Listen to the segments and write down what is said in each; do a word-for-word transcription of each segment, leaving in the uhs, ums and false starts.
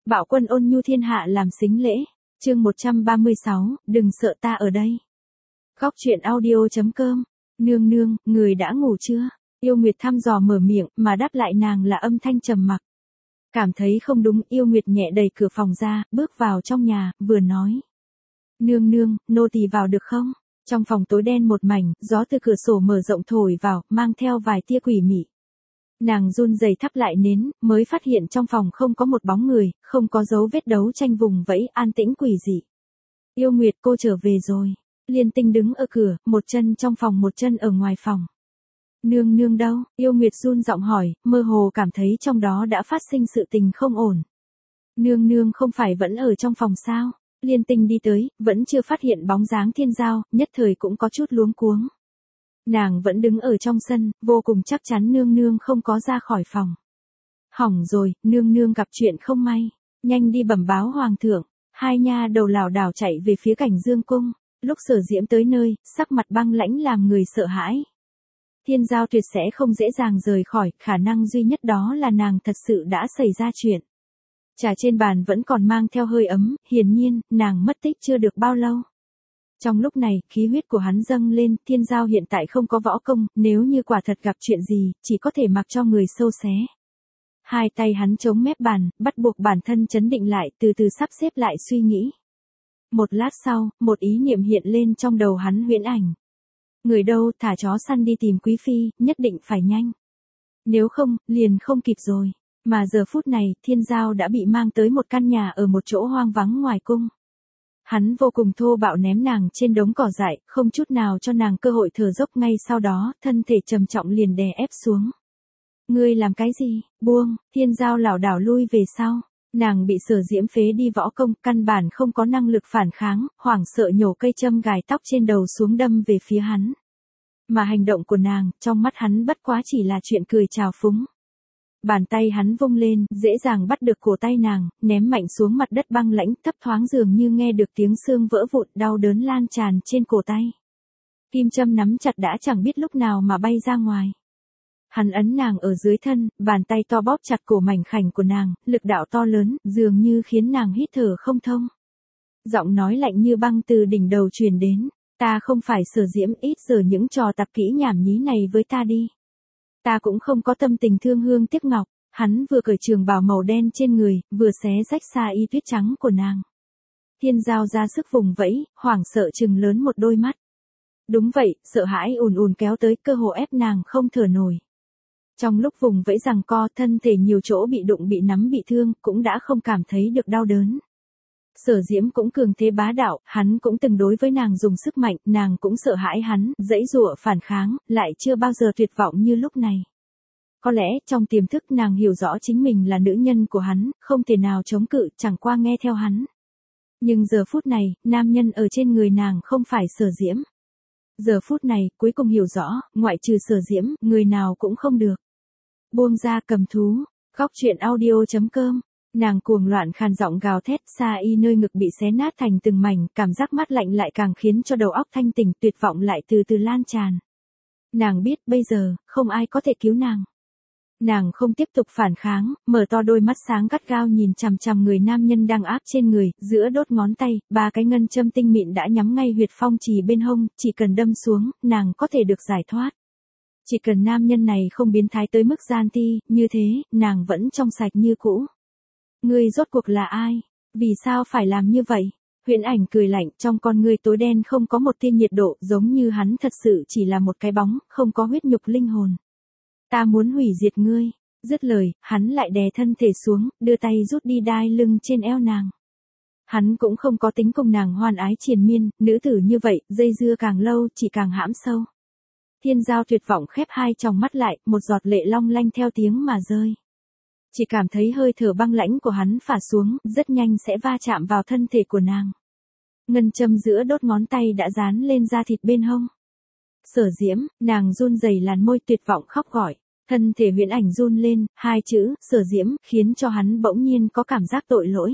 Bạo quân ôn nhu thiên hạ làm sính lễ. Chương một trăm ba mươi sáu, đừng sợ ta ở đây. Góc truyện audio chấm com. Nương nương, người đã ngủ chưa? Yêu Nguyệt thăm dò mở miệng, mà đáp lại nàng là âm thanh trầm mặc. Cảm thấy không đúng, Yêu Nguyệt nhẹ đẩy cửa phòng ra, bước vào trong nhà, vừa nói. Nương nương, nô tỳ vào được không? Trong phòng tối đen một mảnh, gió từ cửa sổ mở rộng thổi vào, mang theo vài tia quỷ mị. Nàng run rẩy thắp lại nến, mới phát hiện trong phòng không có một bóng người, không có dấu vết đấu tranh vùng vẫy, an tĩnh quỷ dị. Yêu Nguyệt, cô trở về rồi. Liên Tinh đứng ở cửa, một chân trong phòng một chân ở ngoài phòng. Nương nương đâu? Yêu Nguyệt run giọng hỏi, mơ hồ cảm thấy trong đó đã phát sinh sự tình không ổn. Nương nương không phải vẫn ở trong phòng sao? Liên Tinh đi tới, vẫn chưa phát hiện bóng dáng Thiên Giao, nhất thời cũng có chút luống cuống. Nàng vẫn đứng ở trong sân, vô cùng chắc chắn nương nương không có ra khỏi phòng. Hỏng rồi, nương nương gặp chuyện không may. Nhanh đi bẩm báo hoàng thượng. Hai nha đầu lảo đảo chạy về phía Cảnh Dương cung. Lúc Sở Diễm tới nơi, sắc mặt băng lãnh làm người sợ hãi. Thiên Giao tuyệt sẽ không dễ dàng rời khỏi, khả năng duy nhất đó là nàng thật sự đã xảy ra chuyện. Trà trên bàn vẫn còn mang theo hơi ấm, hiển nhiên, nàng mất tích chưa được bao lâu. Trong lúc này, khí huyết của hắn dâng lên, Thiên Giao hiện tại không có võ công, nếu như quả thật gặp chuyện gì, chỉ có thể mặc cho người sâu xé. Hai tay hắn chống mép bàn, bắt buộc bản thân chấn định lại, từ từ sắp xếp lại suy nghĩ. Một lát sau, một ý niệm hiện lên trong đầu hắn huyễn ảnh. Người đâu, thả chó săn đi tìm quý phi, nhất định phải nhanh. Nếu không, liền không kịp rồi. Mà giờ phút này, Thiên Giao đã bị mang tới một căn nhà ở một chỗ hoang vắng ngoài cung. Hắn vô cùng thô bạo ném nàng trên đống cỏ dại, không chút nào cho nàng cơ hội thở dốc, ngay sau đó, thân thể trầm trọng liền đè ép xuống. Ngươi làm cái gì? Buông, Thiên Giao lảo đảo lui về sau. Nàng bị Sở Diễm phế đi võ công, căn bản không có năng lực phản kháng, hoảng sợ nhổ cây châm gài tóc trên đầu xuống đâm về phía hắn. Mà hành động của nàng, trong mắt hắn bất quá chỉ là chuyện cười trào phúng. Bàn tay hắn vung lên, dễ dàng bắt được cổ tay nàng, ném mạnh xuống mặt đất băng lãnh, thấp thoáng dường như nghe được tiếng xương vỡ vụn, đau đớn lan tràn trên cổ tay. Kim châm nắm chặt đã chẳng biết lúc nào mà bay ra ngoài. Hắn ấn nàng ở dưới thân, bàn tay to bóp chặt cổ mảnh khảnh của nàng, lực đạo to lớn, dường như khiến nàng hít thở không thông. Giọng nói lạnh như băng từ đỉnh đầu truyền đến, ta không phải Sở Diễm, ít giờ những trò tạp kỹ nhảm nhí này với ta đi. Ta cũng không có tâm tình thương hương tiếc ngọc. Hắn vừa cởi trường bào màu đen trên người, vừa xé rách xa y tuyết trắng của nàng. Thiên Giao ra sức vùng vẫy, hoảng sợ trừng lớn một đôi mắt. Đúng vậy, sợ hãi ùn ùn kéo tới, cơ hồ ép nàng không thở nổi. Trong lúc vùng vẫy giằng co, thân thể nhiều chỗ bị đụng bị nắm bị thương, cũng đã không cảm thấy được đau đớn. Sở Diễm cũng cường thế bá đạo, hắn cũng từng đối với nàng dùng sức mạnh, nàng cũng sợ hãi hắn, giãy giụa phản kháng, lại chưa bao giờ tuyệt vọng như lúc này. Có lẽ, trong tiềm thức nàng hiểu rõ chính mình là nữ nhân của hắn, không thể nào chống cự, chẳng qua nghe theo hắn. Nhưng giờ phút này, nam nhân ở trên người nàng không phải Sở Diễm. Giờ phút này, cuối cùng hiểu rõ, ngoại trừ Sở Diễm, người nào cũng không được. Buông ra cầm thú. Góc truyện audio chấm com. Nàng cuồng loạn khàn giọng gào thét, xa y nơi ngực bị xé nát thành từng mảnh, cảm giác mát lạnh lại càng khiến cho đầu óc thanh tỉnh, tuyệt vọng lại từ từ lan tràn. Nàng biết, bây giờ, không ai có thể cứu nàng. Nàng không tiếp tục phản kháng, mở to đôi mắt sáng gắt gao nhìn chằm chằm người nam nhân đang áp trên người, giữa đốt ngón tay, ba cái ngân châm tinh mịn đã nhắm ngay huyệt phong trì bên hông, chỉ cần đâm xuống, nàng có thể được giải thoát. Chỉ cần nam nhân này không biến thái tới mức gian ti, như thế, nàng vẫn trong sạch như cũ. Ngươi rốt cuộc là ai? Vì sao phải làm như vậy? Huyễn ảnh cười lạnh, trong con ngươi tối đen không có một tia nhiệt độ, giống như hắn thật sự chỉ là một cái bóng, không có huyết nhục linh hồn. Ta muốn hủy diệt ngươi. Dứt lời, hắn lại đè thân thể xuống, đưa tay rút đi đai lưng trên eo nàng. Hắn cũng không có tính cùng nàng hoan ái triền miên, nữ tử như vậy, dây dưa càng lâu, chỉ càng hãm sâu. Thiên Giao tuyệt vọng khép hai tròng mắt lại, một giọt lệ long lanh theo tiếng mà rơi. Chỉ cảm thấy hơi thở băng lãnh của hắn phả xuống, rất nhanh sẽ va chạm vào thân thể của nàng. Ngân châm giữa đốt ngón tay đã dán lên da thịt bên hông. Sở Diễm, nàng run rẩy làn môi tuyệt vọng khóc gọi. Thân thể huyễn ảnh run lên, hai chữ, Sở Diễm, khiến cho hắn bỗng nhiên có cảm giác tội lỗi.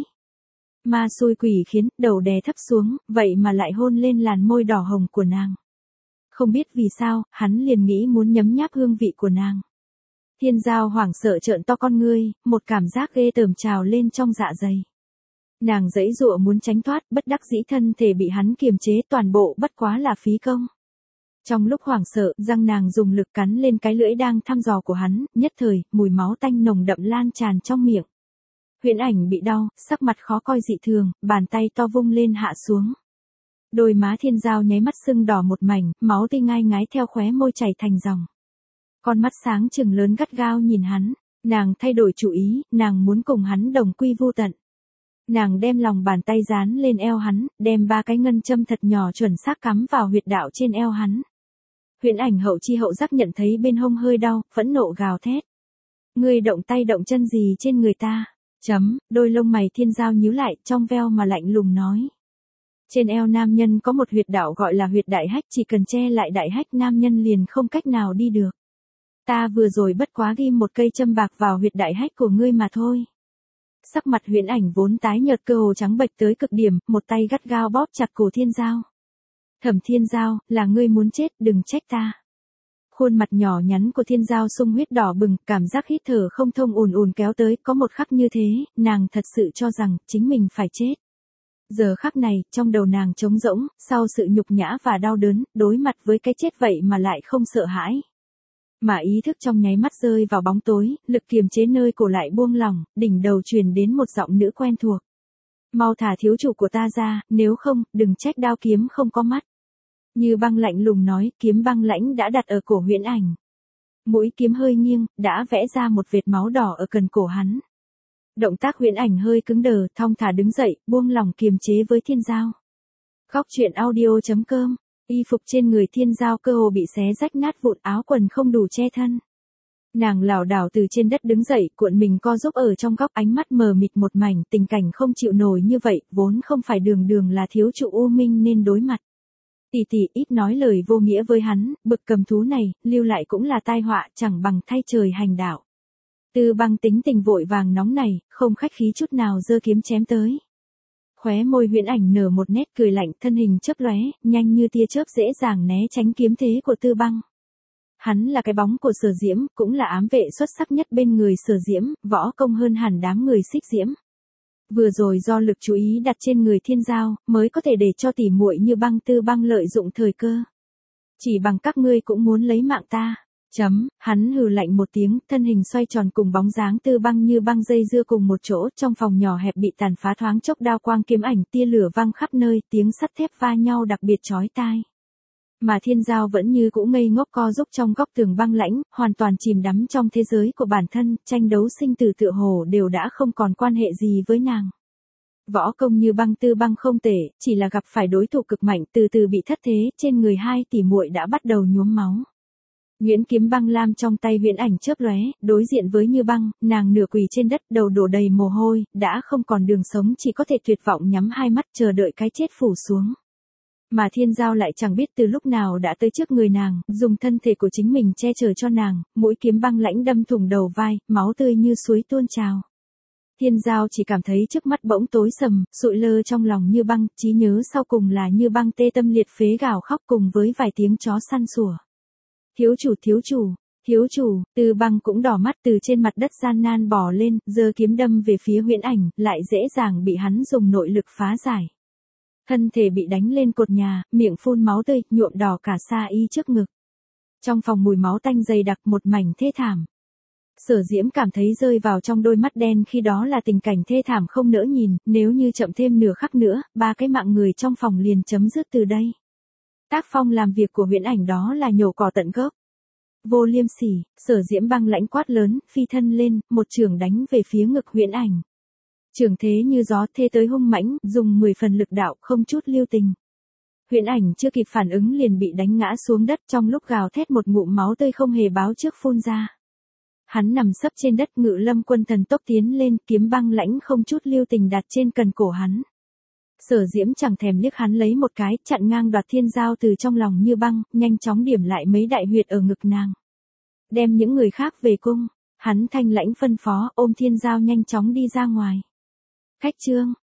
Ma xui quỷ khiến, đầu đè thấp xuống, vậy mà lại hôn lên làn môi đỏ hồng của nàng. Không biết vì sao, hắn liền nghĩ muốn nhấm nháp hương vị của nàng. Thiên Giao hoảng sợ trợn to con ngươi, một cảm giác ghê tởm trào lên trong dạ dày. Nàng giãy giụa muốn tránh thoát, bất đắc dĩ thân thể bị hắn kiềm chế, toàn bộ bất quá là phí công. Trong lúc hoảng sợ, răng nàng dùng lực cắn lên cái lưỡi đang thăm dò của hắn, nhất thời, mùi máu tanh nồng đậm lan tràn trong miệng. Huyễn Ảnh bị đau, sắc mặt khó coi dị thường, bàn tay to vung lên hạ xuống. Đôi má Thiên Giao nháy mắt sưng đỏ một mảnh, máu tươi ngai ngái theo khóe môi chảy thành dòng. Con mắt sáng trừng lớn gắt gao nhìn hắn, nàng thay đổi chủ ý, nàng muốn cùng hắn đồng quy vu tận. Nàng đem lòng bàn tay dán lên eo hắn, đem ba cái ngân châm thật nhỏ chuẩn xác cắm vào huyệt đạo trên eo hắn. Huyễn Ảnh hậu chi hậu giác nhận thấy bên hông hơi đau, phẫn nộ gào thét. Ngươi động tay động chân gì trên người ta? Chấm, đôi lông mày Thiên Giao nhíu lại, trong veo mà lạnh lùng nói. Trên eo nam nhân có một huyệt đạo gọi là huyệt đại hách, chỉ cần che lại đại hách nam nhân liền không cách nào đi được. Ta vừa rồi bất quá ghim một cây châm bạc vào huyệt đại hách của ngươi mà thôi. Sắc mặt Huyễn Ảnh vốn tái nhợt cơ hồ trắng bệch tới cực điểm, một tay gắt gao bóp chặt cổ Thiên Giao. Thẩm Thiên Giao, là ngươi muốn chết, đừng trách ta. Khuôn mặt nhỏ nhắn của Thiên Giao sung huyết đỏ bừng, cảm giác hít thở không thông ùn ùn kéo tới, có một khắc như thế, nàng thật sự cho rằng, chính mình phải chết. Giờ khắc này, trong đầu nàng trống rỗng, sau sự nhục nhã và đau đớn, đối mặt với cái chết vậy mà lại không sợ hãi. Mà ý thức trong nháy mắt rơi vào bóng tối, lực kiềm chế nơi cổ lại buông lỏng, đỉnh đầu truyền đến một giọng nữ quen thuộc. Mau thả thiếu chủ của ta ra, nếu không, đừng trách đao kiếm không có mắt. Như Băng lạnh lùng nói, kiếm băng lãnh đã đặt ở cổ Huyễn Ảnh. Mũi kiếm hơi nghiêng, đã vẽ ra một vệt máu đỏ ở cần cổ hắn. Động tác Huyễn Ảnh hơi cứng đờ, thong thả đứng dậy, buông lỏng kiềm chế với Thiên Giao. Góc truyện audio chấm com. Y phục trên người Thiên Giao cơ hồ bị xé rách nát vụn, áo quần không đủ che thân. Nàng lảo đảo từ trên đất đứng dậy, cuộn mình co giúp ở trong góc, ánh mắt mờ mịt một mảnh, tình cảnh không chịu nổi như vậy, vốn không phải đường đường là thiếu chủ U Minh nên đối mặt. Tỷ tỷ ít nói lời vô nghĩa với hắn, bực cầm thú này, lưu lại cũng là tai họa, chẳng bằng thay trời hành đạo. Tư Băng tính tình vội vàng nóng này, không khách khí chút nào giơ kiếm chém tới. Khóe môi Huyễn Ảnh nở một nét cười lạnh, thân hình chớp lóe, nhanh như tia chớp dễ dàng né tránh kiếm thế của Tư Băng. Hắn là cái bóng của Sở Diễm, cũng là ám vệ xuất sắc nhất bên người Sở Diễm, võ công hơn hẳn đám người Xích Diễm. Vừa rồi do lực chú ý đặt trên người Thiên Giao, mới có thể để cho tỉ muội Như Băng Tư Băng lợi dụng thời cơ. Chỉ bằng các ngươi cũng muốn lấy mạng ta. Chấm, hắn hừ lạnh một tiếng, thân hình xoay tròn cùng bóng dáng Tư Băng Như Băng dây dưa cùng một chỗ, trong phòng nhỏ hẹp bị tàn phá thoáng chốc đao quang kiếm ảnh, tia lửa văng khắp nơi, tiếng sắt thép va nhau đặc biệt chói tai. Mà Thiên Giao vẫn như cũ ngây ngốc co giúp trong góc tường băng lãnh, hoàn toàn chìm đắm trong thế giới của bản thân, tranh đấu sinh tử tựa hồ đều đã không còn quan hệ gì với nàng. Võ công Như Băng Tư Băng không tệ, chỉ là gặp phải đối thủ cực mạnh, từ từ bị thất thế, trên người hai tỷ muội đã bắt đầu nhuốm máu. Nguyễn kiếm băng lam trong tay Huyễn Ảnh chớp lóe, đối diện với Như Băng, nàng nửa quỳ trên đất, đầu đổ đầy mồ hôi, đã không còn đường sống, chỉ có thể tuyệt vọng nhắm hai mắt chờ đợi cái chết phủ xuống. Mà Thiên Giao lại chẳng biết từ lúc nào đã tới trước người nàng, dùng thân thể của chính mình che chở cho nàng, mũi kiếm băng lãnh đâm thủng đầu vai, máu tươi như suối tuôn trào. Thiên Giao chỉ cảm thấy trước mắt bỗng tối sầm, sụi lơ trong lòng Như Băng, trí nhớ sau cùng là Như Băng tê tâm liệt phế gào khóc cùng với vài tiếng chó săn sủa. Thiếu chủ, thiếu chủ, thiếu chủ, Tư Băng cũng đỏ mắt từ trên mặt đất gian nan bò lên, giơ kiếm đâm về phía Huyễn Ảnh, lại dễ dàng bị hắn dùng nội lực phá giải. Thân thể bị đánh lên cột nhà, miệng phun máu tươi, nhuộm đỏ cả sa y trước ngực. Trong phòng mùi máu tanh dày đặc một mảnh thê thảm. Sở Diễm cảm thấy rơi vào trong đôi mắt đen khi đó là tình cảnh thê thảm không nỡ nhìn, nếu như chậm thêm nửa khắc nữa, ba cái mạng người trong phòng liền chấm dứt từ đây. Tác phong làm việc của Huyễn Ảnh đó là nhổ cỏ tận gốc. Vô liêm sỉ, Sở Diễm băng lãnh quát lớn, phi thân lên, một chưởng đánh về phía ngực Huyễn Ảnh. Trường thế như gió thê tới hung mãnh, dùng mười phần lực đạo, không chút lưu tình. Huyễn Ảnh chưa kịp phản ứng liền bị đánh ngã xuống đất, trong lúc gào thét một ngụm máu tươi không hề báo trước phun ra. Hắn nằm sấp trên đất, Ngự Lâm Quân thần tốc tiến lên, kiếm băng lãnh không chút lưu tình đặt trên cần cổ hắn. Sở Diễm chẳng thèm liếc hắn lấy một cái, chặn ngang đoạt Thiên Giao từ trong lòng Như Băng, nhanh chóng điểm lại mấy đại huyệt ở ngực nàng. Đem những người khác về cung, hắn thanh lãnh phân phó, ôm Thiên Giao nhanh chóng đi ra ngoài. Khách trương,